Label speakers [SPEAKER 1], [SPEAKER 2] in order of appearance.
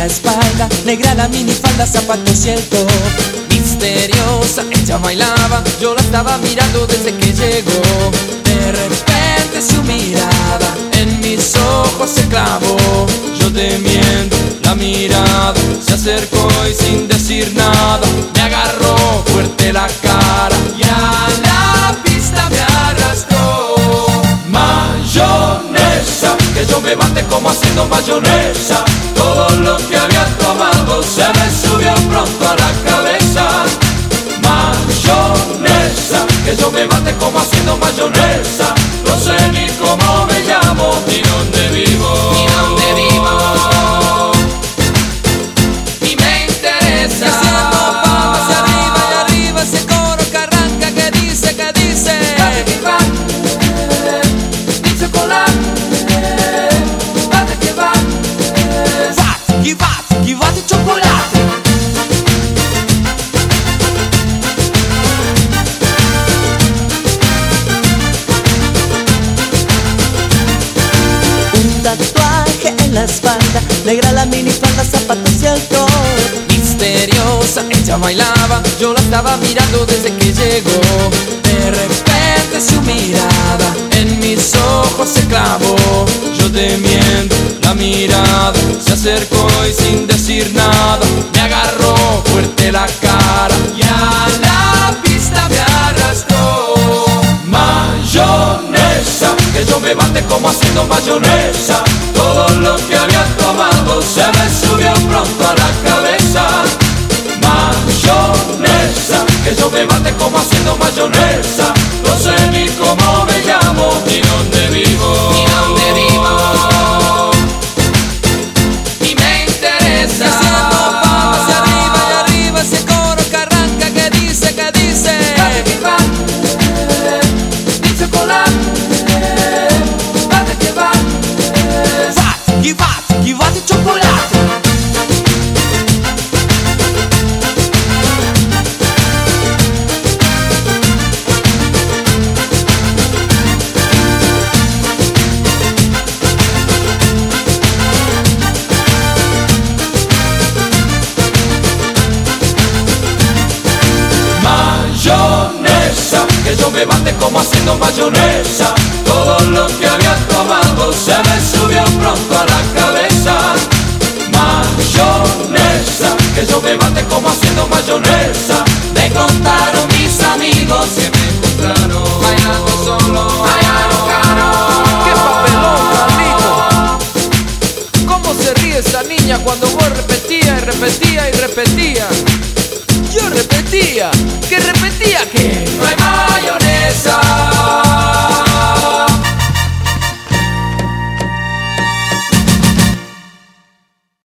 [SPEAKER 1] espalda, negra la minifalda, zapatos y el top. Misteriosa, ella bailaba, yo la estaba mirando desde que llegó. De repente su mirada en mis ojos se clavó. Yo temiendo la mirada, se acercó y sin decir nada me agarró fuerte la cara y a la pista me arrastró. Mayonesa, que yo me bate como haciendo mayonesa. Todo lo que había tomado se me subió pronto a la cabeza. Mayonesa, que yo me bate como haciendo mayonesa. No sé ni cómo me llamo, ni dónde vivo, ni dónde vivo. Y me interesa. Y haciendo palmas hacia arriba y arriba ese coro que arranca, que dice, que dice. Ni chocolate, bate que va. Bate chocolate. Un tatuaje en la espalda, negra la minifalda, zapatos y el top. Misteriosa, ella bailaba, yo la estaba mirando desde que llegó. De repente su mirada en mis ojos se clavó. Yo temiendo la mirada, se acercó y sin decir nada me agarró fuerte la cara y a la pista me arrastró. Mayonesa, que yo me bate como haciendo mayonesa. Todo lo que había tomado se me subió pronto a la cabeza. Mayonesa, que yo me bate como haciendo mayonesa. No sé ni cómo me llamo, ni dónde vivo, ni dónde vivo. Y me interesa. Y haciendo palmas hacia arriba y arriba ese coro que arranca, que dice, que dice. Ni chocolate, bate que va. Bate chocolate. Mayonesa, que yo me bate como haciendo mayonesa. Todo lo que había tomado se me subió pronto a la cabeza. Mayonesa, que yo me bate como haciendo mayonesa. Me contaron mis amigos que me encontraron bailando solo, bailando caro.
[SPEAKER 2] ¡Qué papelón, Carlito! ¿Cómo se ríe esa niña cuando vos repetía y repetía y repetía? Yo repetía, ¿que repetía qué?
[SPEAKER 1] No hay mayonesa.